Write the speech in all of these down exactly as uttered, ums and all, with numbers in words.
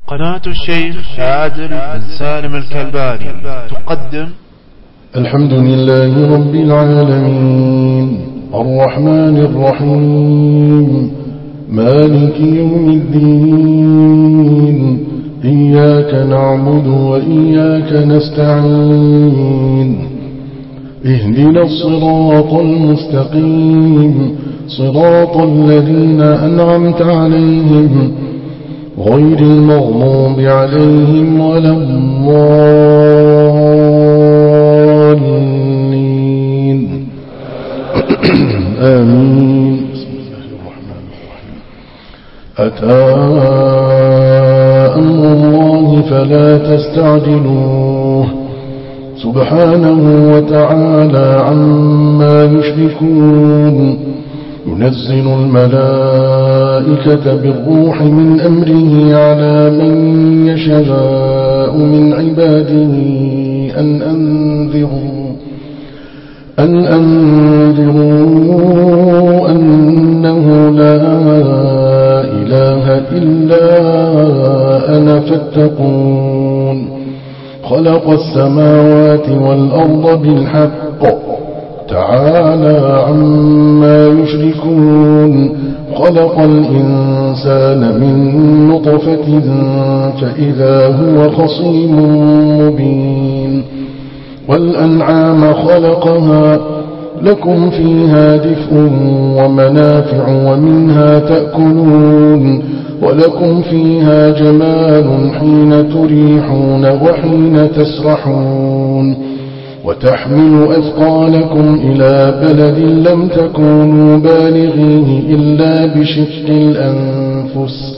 قناة الشيخ عادل بن سالم الكلباني تقدم الحمد لله رب العالمين الرحمن الرحيم مالك يوم الدين إياك نعبد وإياك نستعين اهدنا الصراط المستقيم صراط الذين أنعمت عليهم غير المغضوب عليهم ولا الضالين آمين. بسم الله الرحمن الرحيم. أتى أمر الله فلا تستعجلوه سبحانه وتعالى عما يشركون ينزل الملائكة بالروح من أمره على من يشاء من عباده أن أنذروا أن أنذروا أنه لا إله إلا أنا فاتقون خلق السماوات والأرض بالحق تعالى عما يشركون خلق الإنسان من نطفة فإذا هو خصيم مبين والأنعام خلقها لكم فيها دفء ومنافع ومنها تأكلون ولكم فيها جمال حين تريحون وحين تسرحون وتحمل أثقالكم إلى بلد لم تكونوا بالغيه إلا بشق الأنفس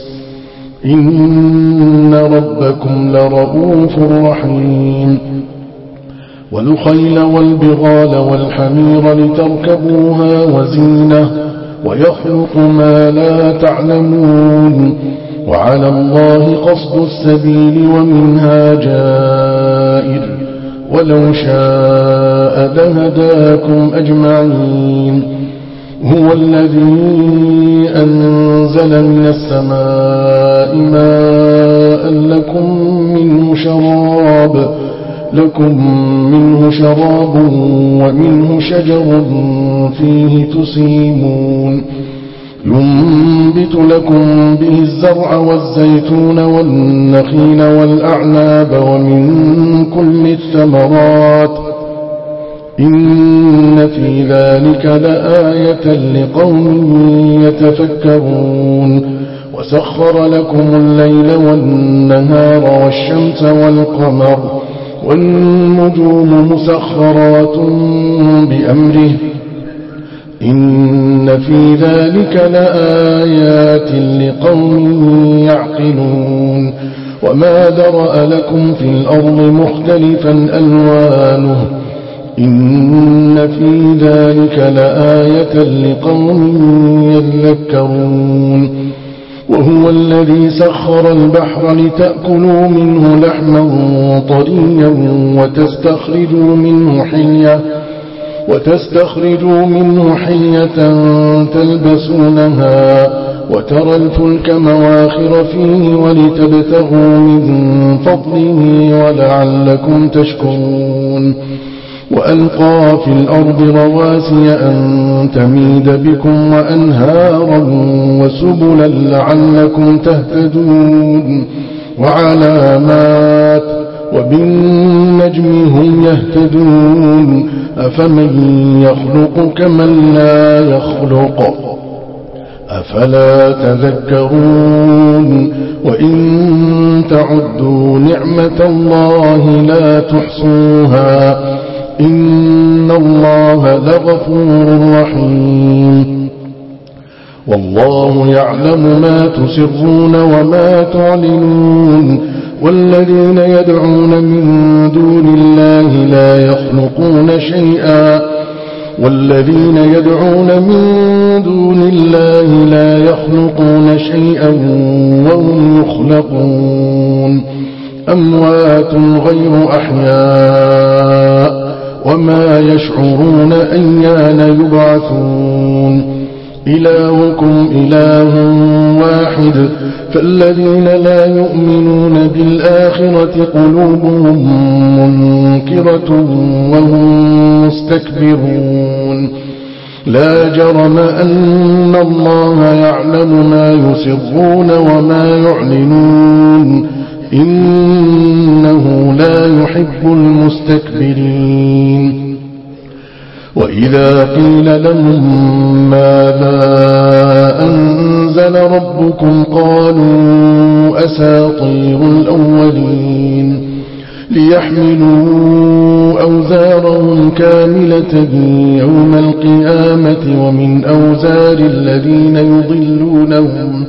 إن ربكم لرؤوف رحيم والخيل والبغال والحمير لتركبوها وزينة ويخلق ما لا تعلمون وعلى الله قصد السبيل ومنها جائر ولو شاء لهداكم أجمعين هو الذي أنزل من السماء ماء لكم منه شراب لكم منه شراب ومنه شجر فيه تسيمون ينبت لكم به الزرع والزيتون والنخيل والأعناب ومن كل الثمرات إن في ذلك لآية لقوم يتفكرون وسخر لكم الليل والنهار والشمس والقمر والنجوم مسخرات بأمره إن في ذلك لآيات لقوم يعقلون وما ذرأ لكم في الأرض مختلفا ألوانه إن في ذلك لآية لقوم يذكرون وهو الذي سخر البحر لتأكلوا منه لحما طريا وتستخرجوا منه حلية وتستخرجوا منه حلية تلبسونها وترى الفلك مواخر فيه ولتبتغوا من فضله ولعلكم تشكرون وألقى في الأرض رواسي أن تميد بكم وأنهارا وسبلا لعلكم تهتدون وعلامات وبالنجم هم يهتدون أفمن يخلق كمن لا يخلق أفلا تذكرون وإن تعدوا نعمة الله لا تحصوها إن الله لغفور رحيم والله يعلم ما تسرون وما تعلنون والذين يدعون من دون الله لا يخلقون شيئا والذين يدعون من دون الله لا يخلقون شيئا وهم يخلقون أموات غير أحياء وما يشعرون أيان يبعثون إلهكم إله واحد فالذين لا يؤمنون بالآخرة قلوبهم منكرة وهم مستكبرون لا جرم أن الله يعلم ما يسرون وما يعلنون إنه لا يحب المستكبرين وإذا قيل لهم ماذا أنزل ربكم قالوا أساطير الأولين ليحملوا أوزارهم كاملة يوم القيامة ومن أوزار الذين يضلونهم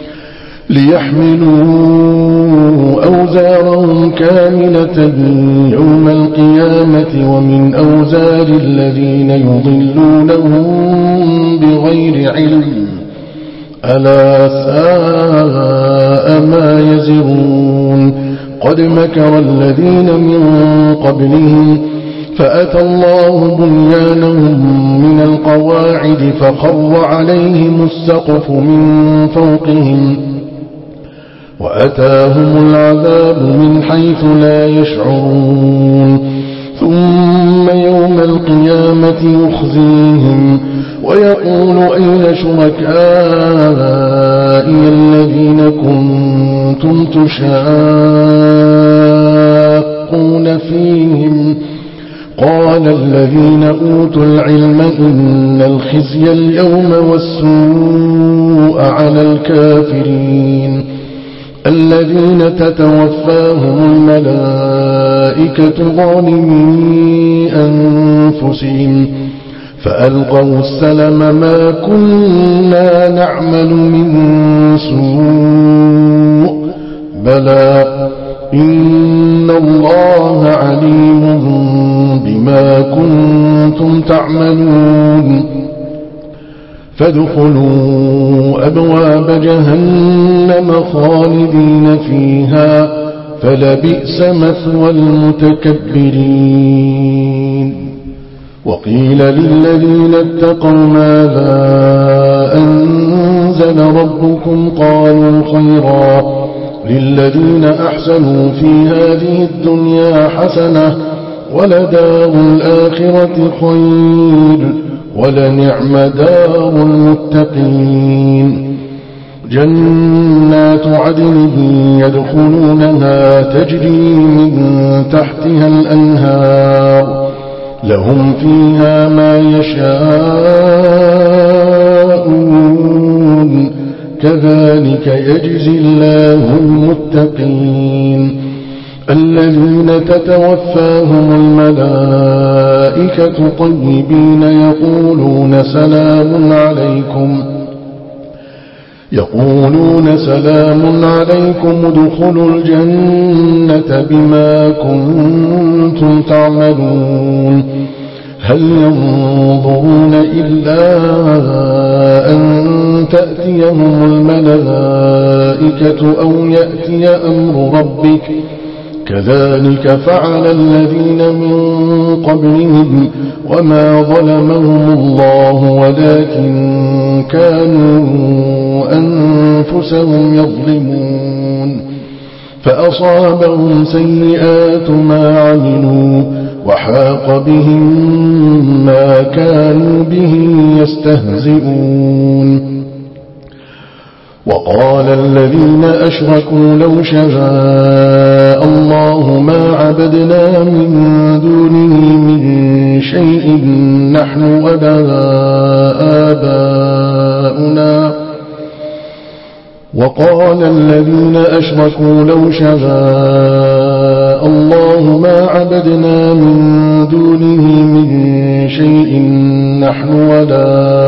ليحملوا أوزارهم كاملة يوم القيامة ومن أوزار الذين يضلونهم بغير علم ألا ساء ما يزرون قد مكر الذين من قبلهم فأتى الله بنيانهم من القواعد فخر عليهم السقف من فوقهم وأتاهم العذاب من حيث لا يشعرون ثم يوم القيامة يخزيهم ويقول أين شركائي الذين كنتم تشاقون فيهم قال الذين أوتوا العلم إن الخزي اليوم والسوء على الكافرين الذين تتوفاهم الملائكة ظالمي أنفسهم فألقوا السلم ما كنا نعمل من سوء بلى إن الله عليم بما كنتم تعملون فادخلوا أبواب جهنم خالدين فيها فلبئس مثوى المتكبرين وقيل للذين اتقوا ماذا أنزل ربكم قالوا خيرا للذين أحسنوا في هذه الدنيا حسنة ولدار الآخرة خير ولنعم دار المتقين جنات عدن يدخلونها تجري من تحتها الأنهار لهم فيها ما يشاءون كذلك يجزي الله المتقين الذين تتوفاهم الملائكة طيبين يقولون سلام عليكم يقولون سلام عليكم ادخلوا الجنة بما كنتم تعملون هل ينظرون إلا أن تأتيهم الملائكة أو يأتي أمر ربك كذلك فعل الذين من قبلهم وما ظلمهم الله ولكن كانوا أنفسهم يظلمون فأصابهم سيئات ما عملوا وحاق بهم ما كانوا به يستهزئون وقال الذين أشركوا لو شاء الله ما عبدنا من دونه من شيء نحن ولا آباؤنا وقال الذين أشركوا لو شاء الله ما عبدنا من دونه من شيء نحن ولا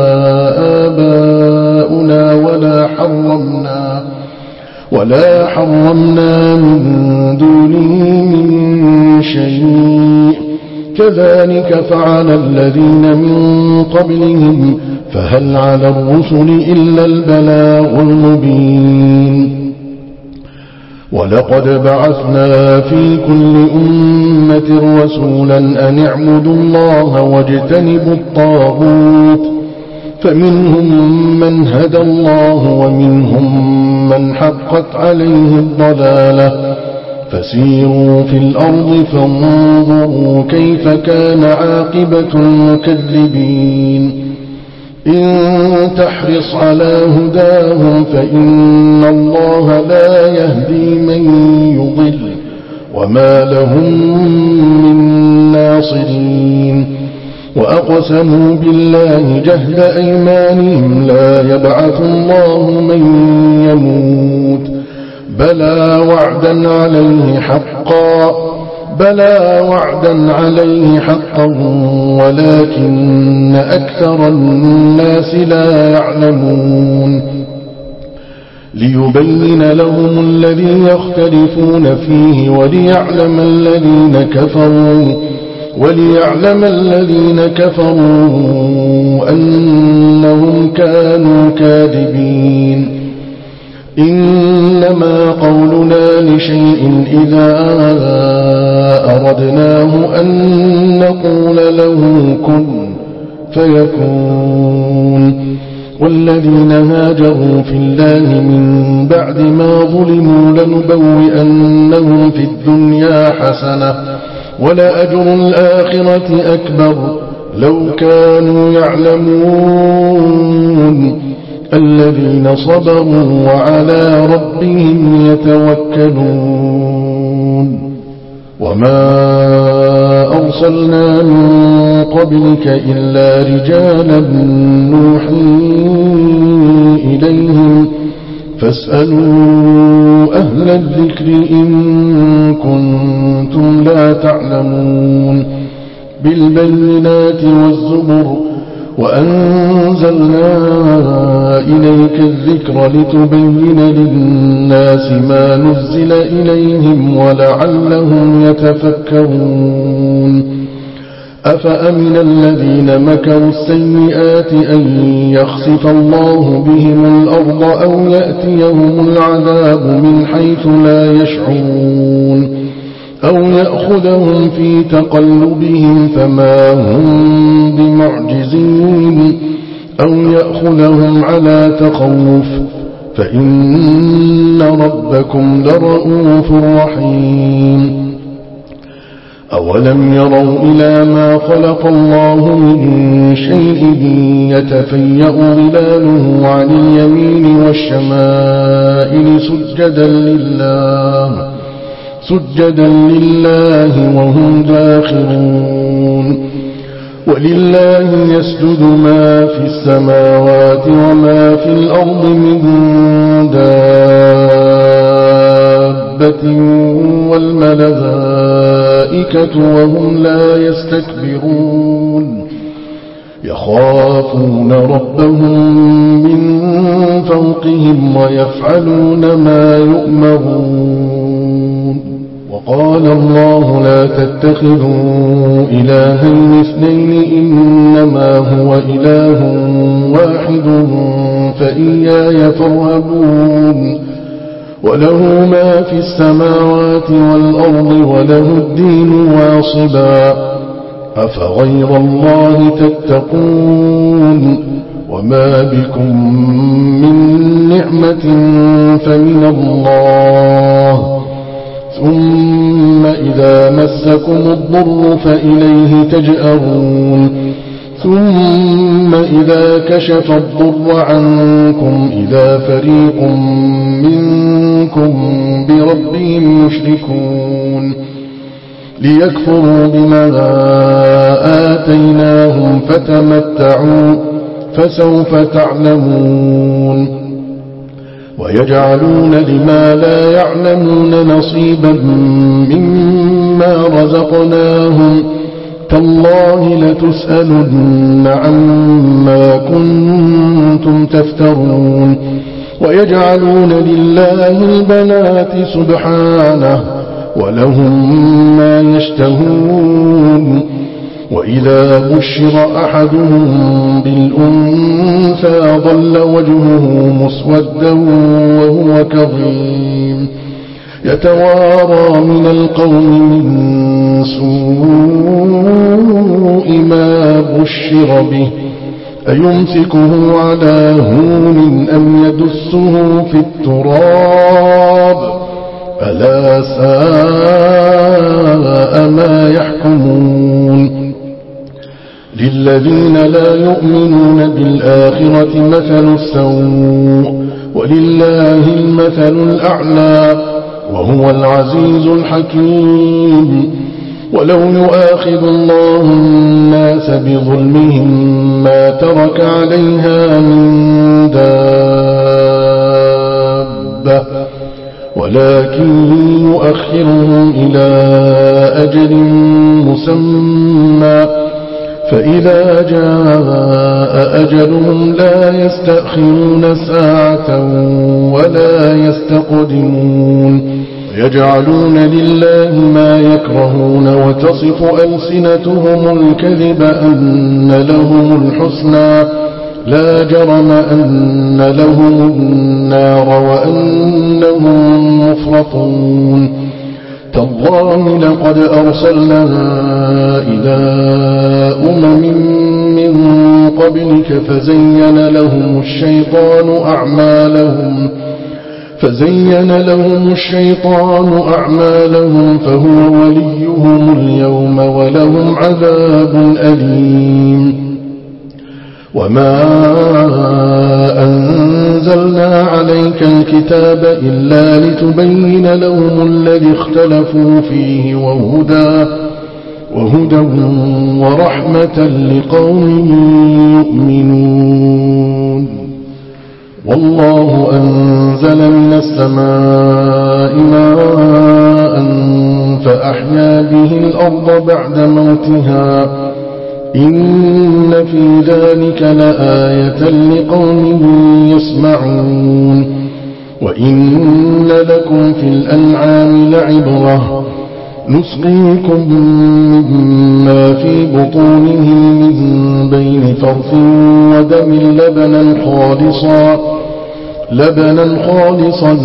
آباؤنا ولا حرمنا ولا حرمنا من دونه من شيء كذلك فعل الذين من قبلهم فهل على الرسل إلا البلاغ المبين ولقد بعثنا في كل أمة رسولا أن اعبدوا الله واجتنبوا الطاغوت فمنهم من هدى الله ومنهم من حقت عليه الضلالة فسيروا في الأرض فانظروا كيف كان عاقبة المكذبين إن تحرص على هداهم فإن الله لا يهدي من يضل وما لهم من ناصرين وأقسموا بالله جهد أيمانهم لا يبعث الله من يموت بلى وعدا عليه حقا بلى وعدا عليه حقا ولكن أكثر الناس لا يعلمون ليبين لهم الذي يختلفون فيه وليعلم الذين كفروا وليعلم الذين كفروا أنهم كانوا كاذبين إنما قولنا لشيء إذا أردناه أن نقول له كن فيكون والذين هاجروا في الله من بعد ما ظلموا لنبوئنهم في الدنيا حسنة ولأجر الآخرة أكبر لو كانوا يعلمون الذين صبروا وعلى ربهم يتوكلون وما أرسلنا من قبلك إلا رجالا نوحي إليهم فاسألوا أهل الذكر إن كنتم لا تعلمون بالبينات والزبر وأنزلنا إليك الذكر لتبين للناس ما نزل إليهم ولعلهم يتفكرون أفأمن الذين مكروا السيئات أن يخسف الله بهم الأرض أو يأتيهم العذاب من حيث لا يشعرون أو يأخذهم في تقلبهم فما هم بمعجزين أو يأخذهم على تخوف فإن ربكم لرؤوف رحيم أولم يروا إلى ما خلق الله من شيء يتفيأ ظلاله عن اليمين والشمائل سجدا لله سجدا لله وهم داخرون ولله يسجد ما في السماوات وما في الأرض من دابة والملائكة وهم لا يستكبرون يخافون ربهم من فوقهم ويفعلون ما يؤمرون وقال الله لا تتخذوا إلهين اثنين إنما هو إله واحد فإياي فارهبون وله ما في السماوات والأرض وله الدين واصبا أفغير الله تتقون وما بكم من نعمة فمن الله ثم إذا مسكم الضر فإليه تجأرون ثم إذا كشف الضر عنكم إذا فريق منكم بربهم يشركون ليكفروا بما آتيناهم فتمتعوا فسوف تعلمون ويجعلون لما لا يعلمون نصيبا مما رزقناهم تالله لتسألن عما كنتم تفترون ويجعلون لله البنات سبحانه ولهم ما يشتهون وإذا بشر أحدهم بالأنثى ظل وجهه مسودا وهو كظيم يتوارى من القوم من سوء ما بشر به أيمسكه على هون أم يدسه في التراب ألا ساء ما يحكمون للذين لا يؤمنون بالآخرة مثل السوء ولله المثل الأعلى وهو العزيز الحكيم ولو يؤاخذ الله الناس بظلمهم ما ترك عليها من دابة ولكن يؤخرهم إلى أجل مسمى فإذا جاء أجلهم لا يستأخرون ساعة ولا يستقدمون يجعلون لله ما يكرهون وتصف ألسنتهم الكذب أن لهم الحسنى لا جرم أن لهم النار وأنهم مفرطون تالله لقد أرسلنا إلى أمم من قبلك فزين لهم الشيطان أعمالهم فزين لهم الشيطان أعمالهم فهو وليهم اليوم ولهم عذاب أليم وما أنزلنا عليك الكتاب إلا لتبين لهم الذي اختلفوا فيه وهدى وهدى ورحمة لقوم يؤمنون والله أنزل من السماء ماء فأحيا به الأرض بعد موتها إن في ذلك لآية لقوم يسمعون وإن لكم في الأنعام لعبرة نسقيكم مما في بطونه من بين فرث ودم لبنا خالصا لبنا خالصا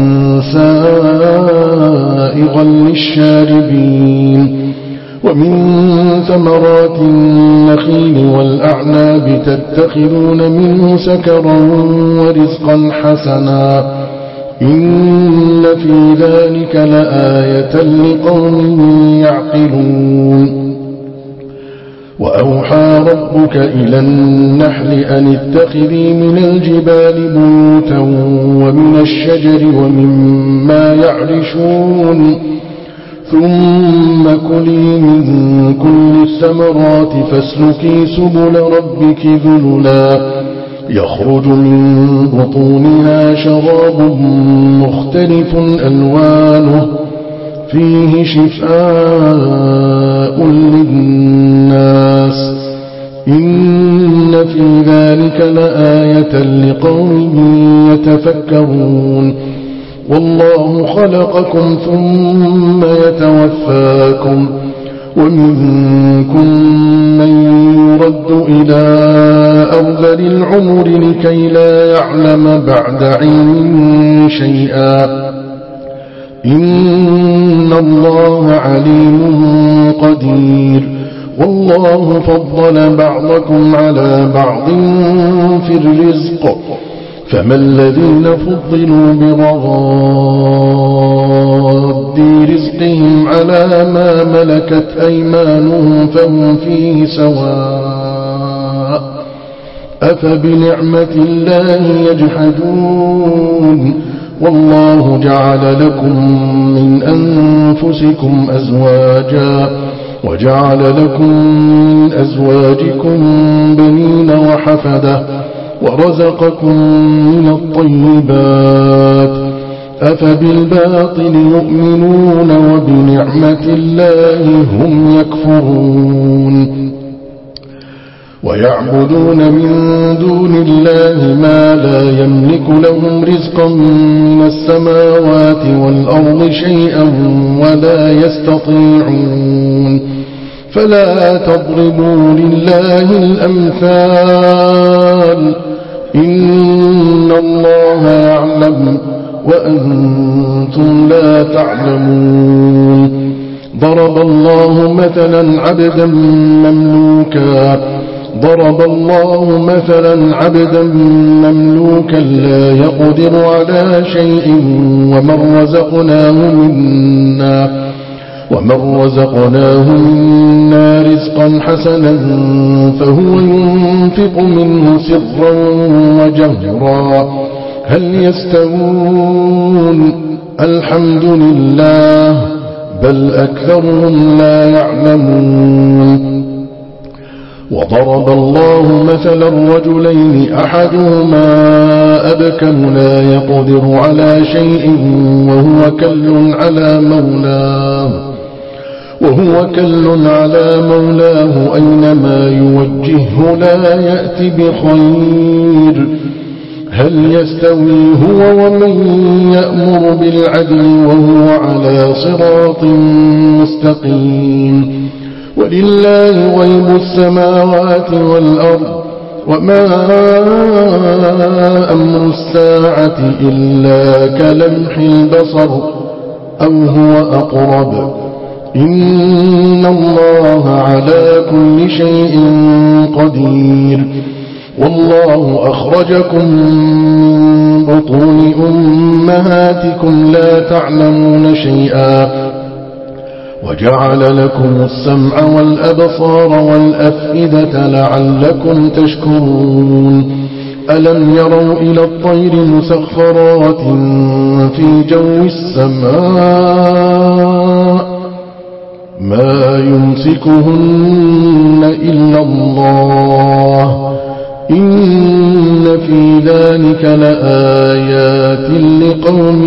سائغا للشاربين ومن ثمرات النخيل والأعناب تتخذون منه سكرا ورزقا حسنا إن في ذلك لآية لقوم يعقلون وأوحى ربك إلى النحل أن اتخذي من الجبال بيوتا ومن الشجر ومما يعرشون ثم كلي من كل الثمرات فاسلكي سبل ربك ذللا يخرج من بطونها شراب مختلف ألوانه فيه شفاء للناس إن في ذلك لآية لقوم يتفكرون والله خلقكم ثم يتوفاكم ومنكم من يرد إلى أرذل العمر لكي لا يعلم بعد علم شيئا إن الله عليم قدير والله فضل بعضكم على بعض في الرزق فما الذين فضلوا برغاد رزقهم على ما ملكت أيمانهم فهم فيه سواء أفبنعمة الله يجحدون والله جعل لكم من أنفسكم أزواجا وجعل لكم من أزواجكم بنين وحفدة ورزقكم من الطيبات أفبالباطل يؤمنون وبنعمة الله هم يكفرون ويعبدون من دون الله ما لا يملك لهم رزقا من السماوات والأرض شيئا ولا يستطيعون فلا تضربوا لله الأمثال إن الله يعلم وأنتم لا تعلمون ضرب الله مثلا عبدا مملوكا ضرب الله مثلا عبدا مملوكا لا يقدر على شيء ومن رزقناه منا ومن رزقناه منا رزقا حسنا فهو ينفق منه سرا وجهرا هل يستوون الحمد لله بل أكثرهم لا يعلمون وضرب الله مثلا رجلين أحدهما أبكم لا يقدر على شيء وهو كل على مولاه وهو كل على مولاه أينما يوجهه لا يأتي بخير هل يستوي هو ومن يأمر بالعدل وهو على صراط مستقيم ولله غيب السماوات والأرض وما أمر الساعة إلا كلمح البصر أو هو أقرب إن الله على كل شيء قدير والله أخرجكم من بطون أمهاتكم لا تعلمون شيئا وجعل لكم السمع والأبصار والأفئدة لعلكم تشكرون ألم يروا إلى الطير مسخرات في جو السماء ما يمسكهن إلا الله إن في ذلك لآيات لقوم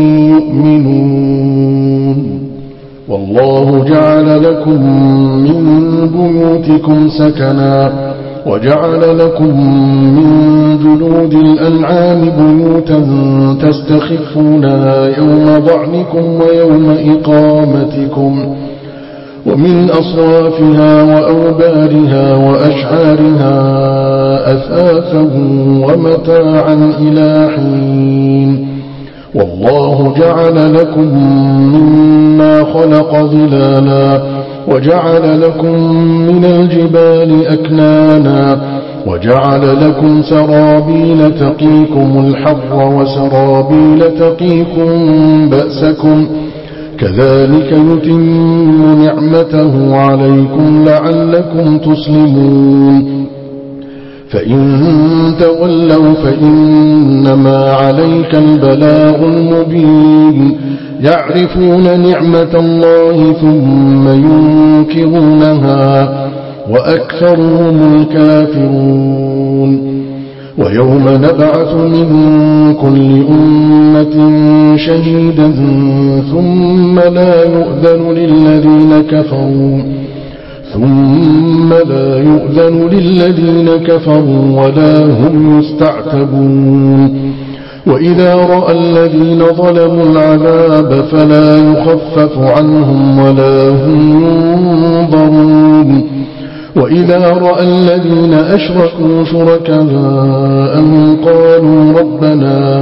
يؤمنون والله جعل لكم من بيوتكم سكنا وجعل لكم من جلود الأنعام بيوتا تستخفونها يوم ضعنكم ويوم إقامتكم ومن أصوافها وأوبارها وأشعارها أثاثا ومتاعا إلى حين والله جعل لكم مما خلق ظلالا وجعل لكم من الجبال أكنانا وجعل لكم سرابيل تقيكم الحر وسرابيل تقيكم بأسكم كذلك يتم نعمته عليكم لعلكم تسلمون فإن تولوا فإنما عليك البلاغ المبين يعرفون نعمة الله ثم ينكرونها وأكثرهم الكافرون ويوم نبعث من كل أمة شهيدا ثم لا يؤذن للذين كفروا ثم لا يؤذن للذين كفروا ولا هم يستعتبون وإذا رأى الذين ظلموا العذاب فلا يخفف عنهم ولا هم ينظرون وإذا رأى الذين أشركوا شركاءهم قالوا ربنا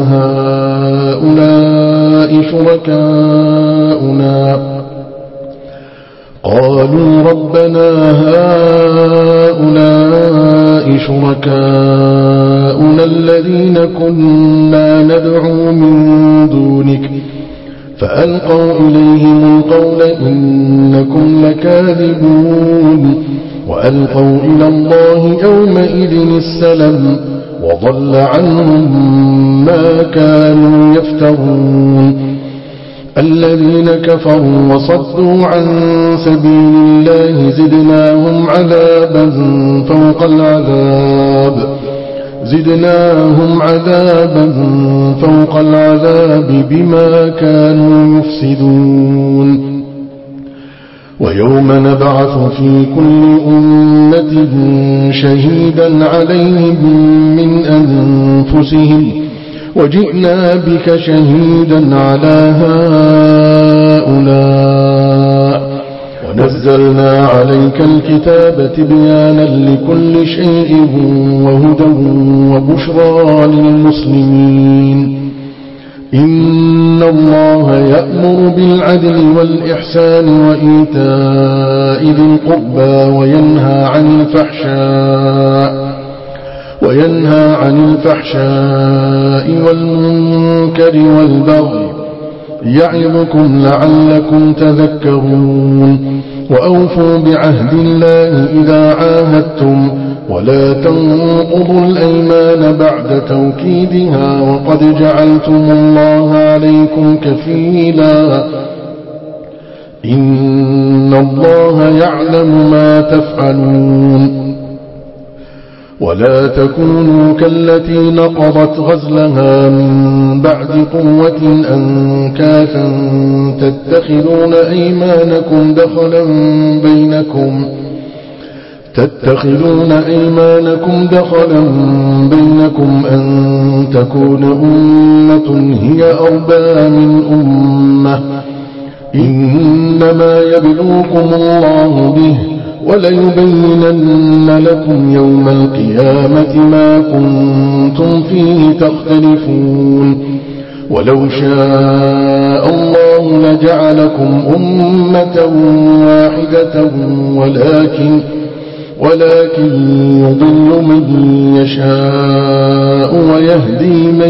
هؤلاء شركاؤنا قالوا ربنا هؤلاء شركاؤنا الذين كنا ندعو من دونك فألقوا إليهم القول إنكم لكاذبون وألقوا إلى الله يومئذ السلم وضل عنهم ما كانوا يفترون الذين كفروا وصدوا عن سبيل الله زدناهم عذابا فوق العذاب زدناهم عذابا فوق العذاب بما كانوا يفسدون ويوم نبعث في كل أمة شهيدا عليهم من أنفسهم وجئنا بك شهيدا على هؤلاء ونزلنا عليك الكتاب تبيانا لكل شيء وهدى وبشرى للمسلمين إن الله يأمر بالعدل والإحسان وإيتاء ذي القربى وينهى عن الفحشاء وينهى عن الفحشاء والمنكر والبغي يعظكم لعلكم تذكرون وأوفوا بعهد الله إذا عاهدتم ولا تنقضوا الأيمان بعد توكيدها وقد جعلتم الله عليكم كفيلا إن الله يعلم ما تفعلون ولا تكونوا كالتي نقضت غزلها من بعد قوة أنكاثا تتخذون أيمانكم دخلا بينكم تتخذون أيمانكم دخلا بينكم أن تكون أمة هي أربى من أمة إنما يبلوكم الله به وليبينن لكم يوم القيامة ما كنتم فيه تختلفون ولو شاء الله لجعلكم أمة واحدة ولكن ولكن يضل من يشاء ويهدي من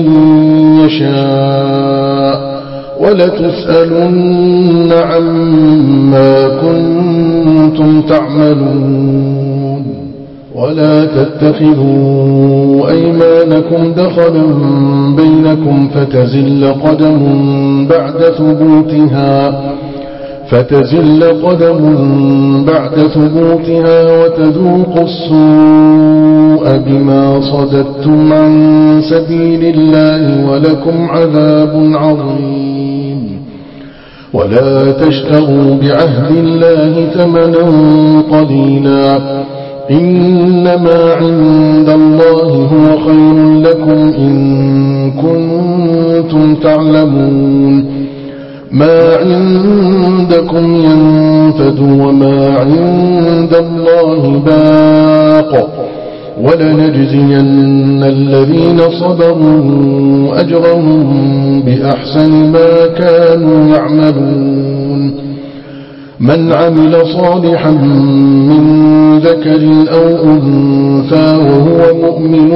يشاء ولتسألن عما كنتم تعملون ولا تتخذوا أيمانكم دخلا بينكم فتزل قدم بعد ثبوتها فتزل قدم بعد ثبوتها وتذوقوا السوء بما صددتم عن سبيل الله ولكم عذاب عظيم ولا تشتروا بعهد الله ثمنا قليلا إنما عند الله هو خير لكم إن كنتم تعلمون ما عندكم ينفد وما عند الله باق ولنجزين الذين صبروا أجرهم بأحسن ما كانوا يعملون من عمل صالحا من ذكر أو أنثى وهو مؤمن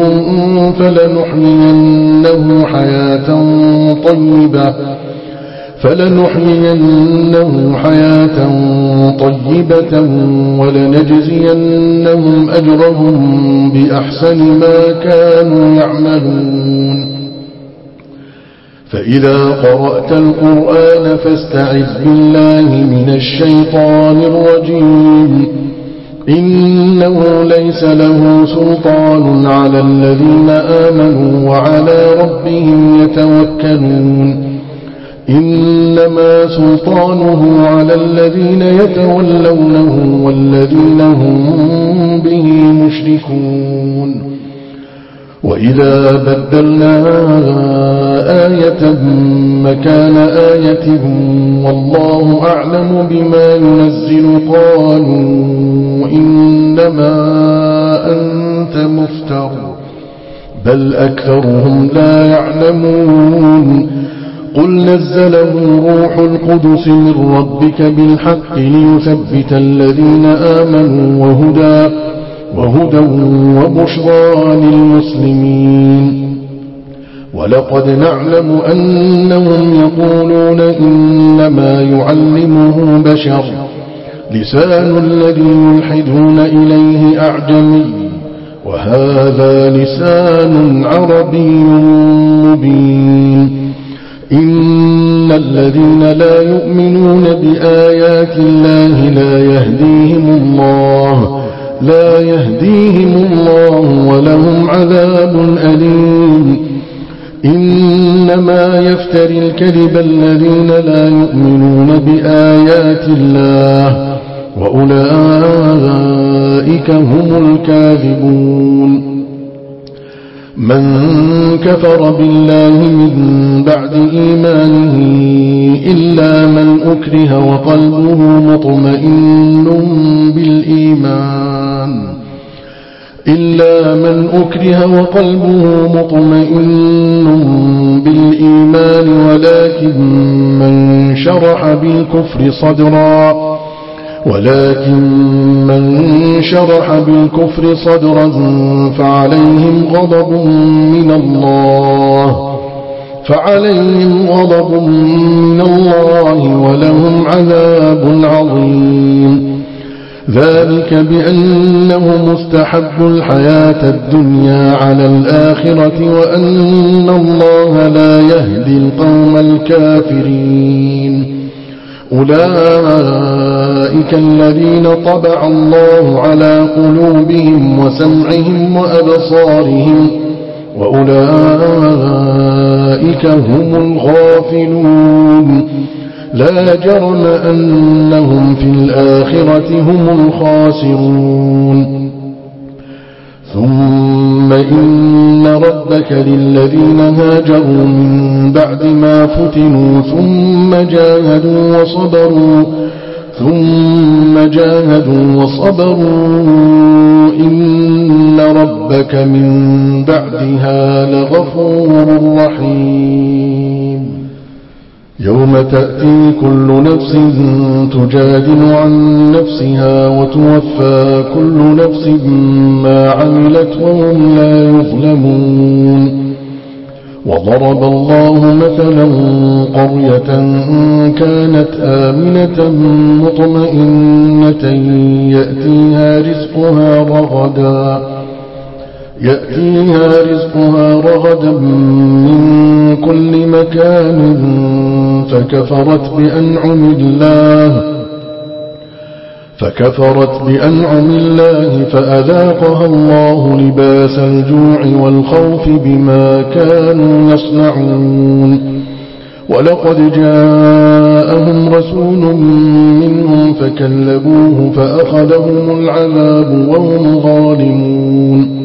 فلنحيينه حياة طيبة فلنحيينه حياة طيبة ولنجزينهم أجرهم بأحسن ما كانوا يعملون فإذا قرأت القرآن فاستعذ بالله من الشيطان الرجيم إنه ليس له سلطان على الذين آمنوا وعلى ربهم يتوكلون إنما سلطانه على الذين يتولونه والذين هم به مشركون وإذا بدلنا آية مكان آية والله أعلم بما ينزل قالوا إنما أنت مفتر بل أكثرهم لا يعلمون قل نزله روح القدس من ربك بالحق ليثبت الذين آمنوا وهدى وهدى وبشرى للمسلمين ولقد نعلم أنهم يقولون إنما يعلمه بشر لسان الذي يلحدون إليه أعجمي وهذا لسان عربي مبين إن الذين لا يؤمنون بآيات الله لا يهديهم الله لا يهديهم الله ولهم عذاب أليم إنما يفتري الكذب الذين لا يؤمنون بآيات الله وأولئك هم الكاذبون من كفر بالله من بعد إيمانه إلا من أكره وقلبه مطمئن بالإيمان إلا من أكره وقلبه مطمئن بالإيمان ولكن من شرح بالكفر صدرا ولكن من شرح بالكفر صدرا فعليهم غضب من الله فعليهم غضب من الله ولهم عذاب عظيم. ذلك بأنه مستحب الحياة الدنيا على الآخرة وأن الله لا يهدي القوم الكافرين. أولئك الذين طبع الله على قلوبهم وسمعهم وأبصارهم وأولئك هم الغافلون. لا جرم أنهم في الآخرة هم الخاسرون. ثم إن ربك للذين هاجروا من بعد ما فتنوا ثم جاهدوا وصبروا ثم جاهدوا وصبروا إن ربك من بعدها لغفور رحيم. يوم تأتي كل نفس تجادل عن نفسها وتوفى كل نفس ما عملت وهم لا يظلمون. وضرب الله مثلا قرية كانت آمنة مطمئنة يأتيها رزقها رغدا يأتيها رزقها رغدا من كل مكان فكفرت بأنعم الله فكفرت بأنعم الله فأذاقها الله لباس الجوع والخوف بما كانوا يصنعون. ولقد جاءهم رسول منهم فكذبوه فأخذهم العذاب وهم ظالمون.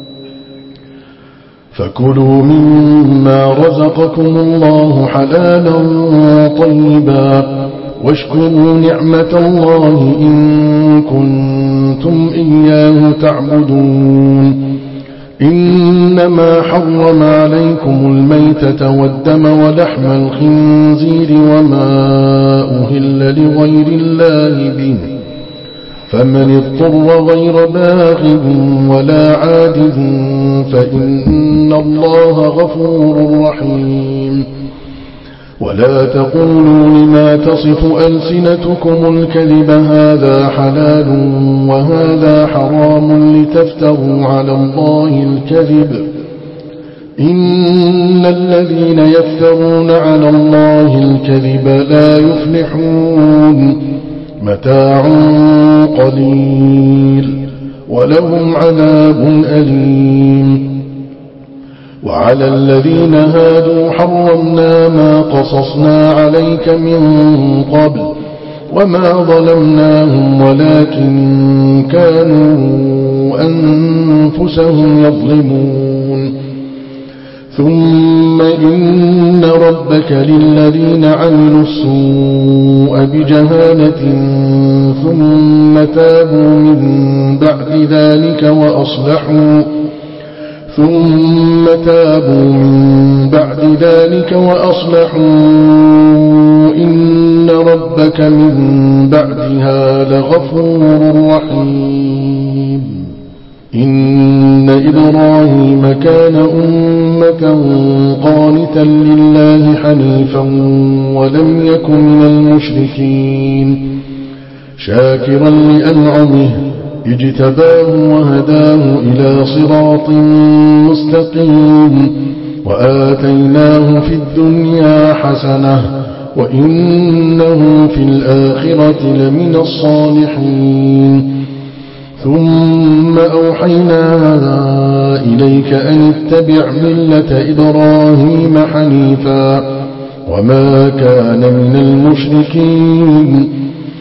فكلوا مما رزقكم الله حلالا طيبا واشكروا نعمة الله إن كنتم إياه تعبدون. إنما حرم عليكم الميتة والدم ولحم الخنزير وما أهل لغير الله به فمن اضطر غير باغ ولا عاد فإن الله غفور رحيم. ولا تقولوا لما تصف ألسنتكم الكذب هذا حلال وهذا حرام لتفتروا على الله الكذب إن الذين يفترون على الله الكذب لا يفلحون. متاع قليل ولهم عذاب أليم. وعلى الذين هادوا حرمنا ما قصصنا عليك من قبل وما ظلمناهم ولكن كانوا أنفسهم يظلمون. ثم إن ربك للذين عملوا السوء بجهالة ثم تابوا من بعد ذلك وأصلحوا ثم تابوا من بعد ذلك وأصلحوا إن ربك من بعدها لغفور رحيم. إن إبراهيم كان أمة قانتا لله حنيفا ولم يكن من المشركين شاكرا لأنعمه اجتباه وهداه إلى صراط مستقيم وآتيناه في الدنيا حسنة وإنه في الآخرة لمن الصالحين. ثم أوحينا إليك أن اتبع ملة إبراهيم حنيفا وما كان من المشركين.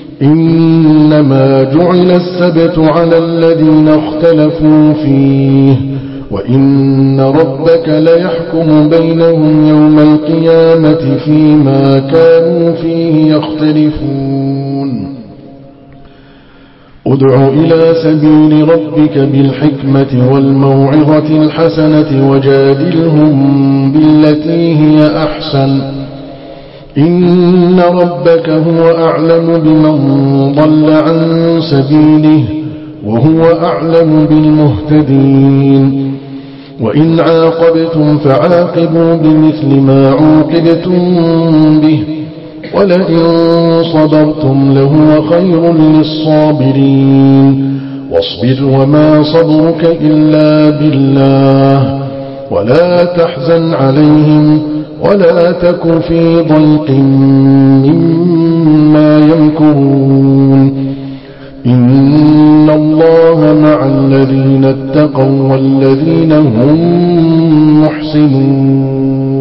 إنما جعل السبت على الذين اختلفوا فيه وإن ربك ليحكم بينهم يوم القيامة فيما كانوا فيه يختلفون. ادع إلى سبيل ربك بالحكمة والموعظة الحسنة وجادلهم بالتي هي أحسن إن ربك هو أعلم بمن ضل عن سبيله وهو أعلم بالمهتدين وإن عاقبتم فعاقبوا بمثل ما عوقبتم به ولئن صبرتم لهو خير للصابرين واصبر وما صبرك إلا بالله ولا تحزن عليهم ولا تك في ضيق مما يمكرون إن الله مع الذين اتقوا والذين هم محسنون